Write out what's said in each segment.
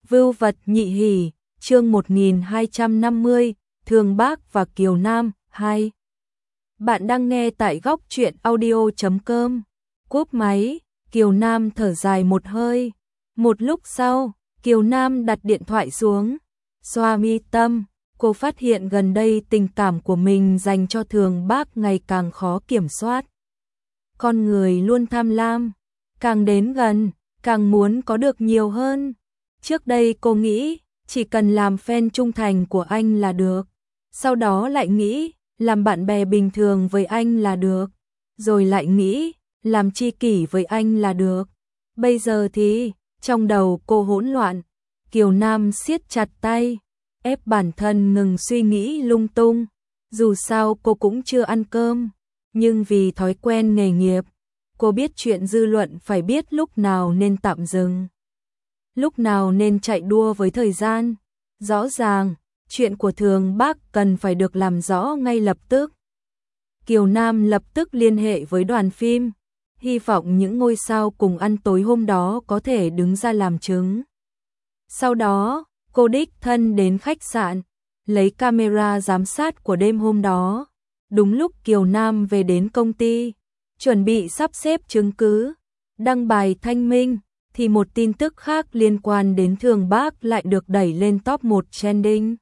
Vưu vật nhị hỷ, chương 1250, Thường Bác và Kiều Nam 2. Bạn đang nghe tại góc truyện audio.com. Cúp máy, Kiều Nam thở dài một hơi. Một lúc sau, Kiều Nam đặt điện thoại xuống, xoa mi tâm. Cô phát hiện gần đây tình cảm của mình dành cho Thường Bác ngày càng khó kiểm soát. Con người luôn tham lam, càng đến gần, càng muốn có được nhiều hơn. Trước đây cô nghĩ chỉ cần làm fan trung thành của anh là được, sau đó lại nghĩ làm bạn bè bình thường với anh là được, rồi lại nghĩ làm tri kỷ với anh là được. Bây giờ thì trong đầu cô hỗn loạn. Kiều Nam siết chặt tay, ép bản thân ngừng suy nghĩ lung tung. Dù sao cô cũng chưa ăn cơm, nhưng vì thói quen nghề nghiệp, cô biết chuyện dư luận phải biết lúc nào nên tạm dừng, lúc nào nên chạy đua với thời gian. Rõ ràng, chuyện của Thường Bác cần phải được làm rõ ngay lập tức. Kiều Nam lập tức liên hệ với đoàn phim, hy vọng những ngôi sao cùng ăn tối hôm đó có thể đứng ra làm chứng. Sau đó, cô đích thân đến khách sạn, lấy camera giám sát của đêm hôm đó. Đúng lúc Kiều Nam về đến công ty, chuẩn bị sắp xếp chứng cứ, đăng bài thanh minh, thì một tin tức khác liên quan đến Thường Bác lại được đẩy lên top 1 trending.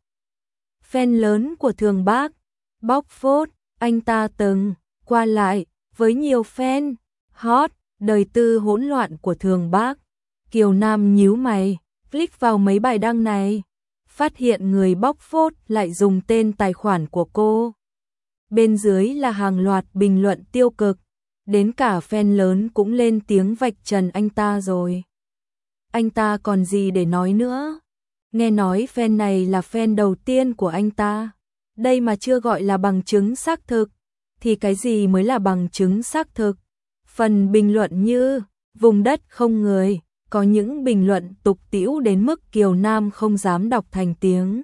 Fan lớn của Thường Bác, bóc phốt, anh ta từng qua lại với nhiều fan hot, đời tư hỗn loạn của Thường Bác. Kiều Nam nhíu mày, click vào mấy bài đăng này, phát hiện người bóc phốt lại dùng tên tài khoản của cô. Bên dưới là hàng loạt bình luận tiêu cực, đến cả fan lớn cũng lên tiếng vạch trần anh ta rồi. Anh ta còn gì để nói nữa? Nghe nói fan này là fan đầu tiên của anh ta. Đây mà chưa gọi là bằng chứng xác thực, thì cái gì mới là bằng chứng xác thực? Phần bình luận như vùng đất không người, có những bình luận tục tĩu đến mức Kiều Nam không dám đọc thành tiếng.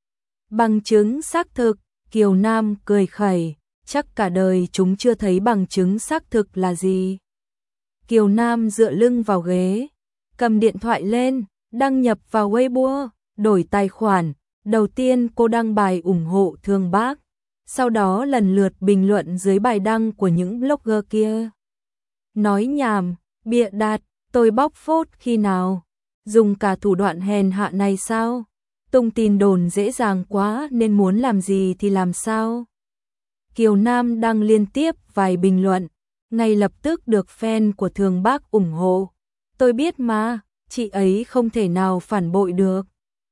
Bằng chứng xác thực, Kiều Nam cười khẩy, chắc cả đời chúng chưa thấy bằng chứng xác thực là gì. Kiều Nam dựa lưng vào ghế, cầm điện thoại lên, đăng nhập vào Weibo, đổi tài khoản. Đầu tiên cô đăng bài ủng hộ Thường Bác, sau đó lần lượt bình luận dưới bài đăng của những blogger kia. Nói nhảm, bịa đặt, tôi bóc phốt khi nào? Dùng cả thủ đoạn hèn hạ này sao? Tung tin đồn dễ dàng quá nên muốn làm gì thì làm sao? Kiều Nam đăng liên tiếp vài bình luận, ngay lập tức được fan của Thường Bác ủng hộ. Tôi biết mà, chị ấy không thể nào phản bội được.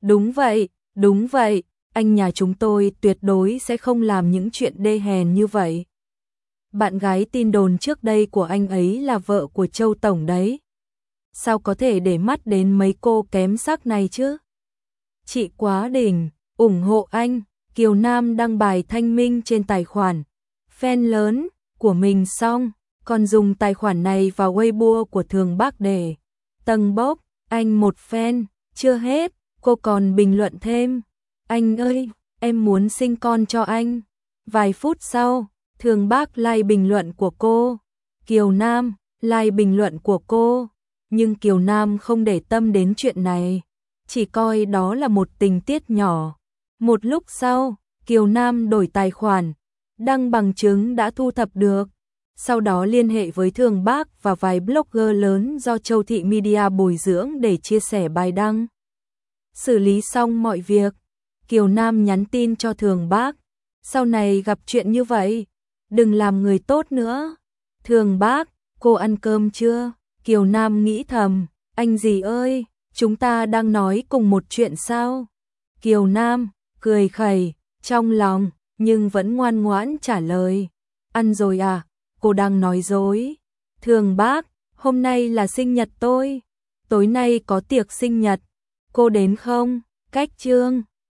Đúng vậy, anh nhà chúng tôi tuyệt đối sẽ không làm những chuyện đê hèn như vậy. Bạn gái tin đồn trước đây của anh ấy là vợ của Châu Tổng đấy. Sao có thể để mắt đến mấy cô kém sắc này chứ? Chị quá đỉnh, ủng hộ anh. Kiều Nam đăng bài thanh minh trên tài khoản fan lớn của mình xong, còn dùng tài khoản này vào Weibo của Thường Bác để tầng bốc anh một fan. Chưa hết, cô còn bình luận thêm, anh ơi, em muốn sinh con cho anh. Vài phút sau, Thường Bác like bình luận của cô, Kiều Nam like bình luận của cô, nhưng Kiều Nam không để tâm đến chuyện này, chỉ coi đó là một tình tiết nhỏ. Một lúc sau, Kiều Nam đổi tài khoản, đăng bằng chứng đã thu thập được, sau đó liên hệ với Thường Bác và vài blogger lớn do Châu Thị Media bồi dưỡng để chia sẻ bài đăng. Xử lý xong mọi việc, Kiều Nam nhắn tin cho Thường Bác, sau này gặp chuyện như vậy, đừng làm người tốt nữa. Thường Bác, cô ăn cơm chưa? Kiều Nam nghĩ thầm, anh gì ơi, chúng ta đang nói cùng một chuyện sao? Kiều Nam cười khẩy trong lòng, nhưng vẫn ngoan ngoãn trả lời, ăn rồi à? Cô đang nói dối. Thường Bác, hôm nay là sinh nhật tôi, tối nay có tiệc sinh nhật, cô đến không? Cách chương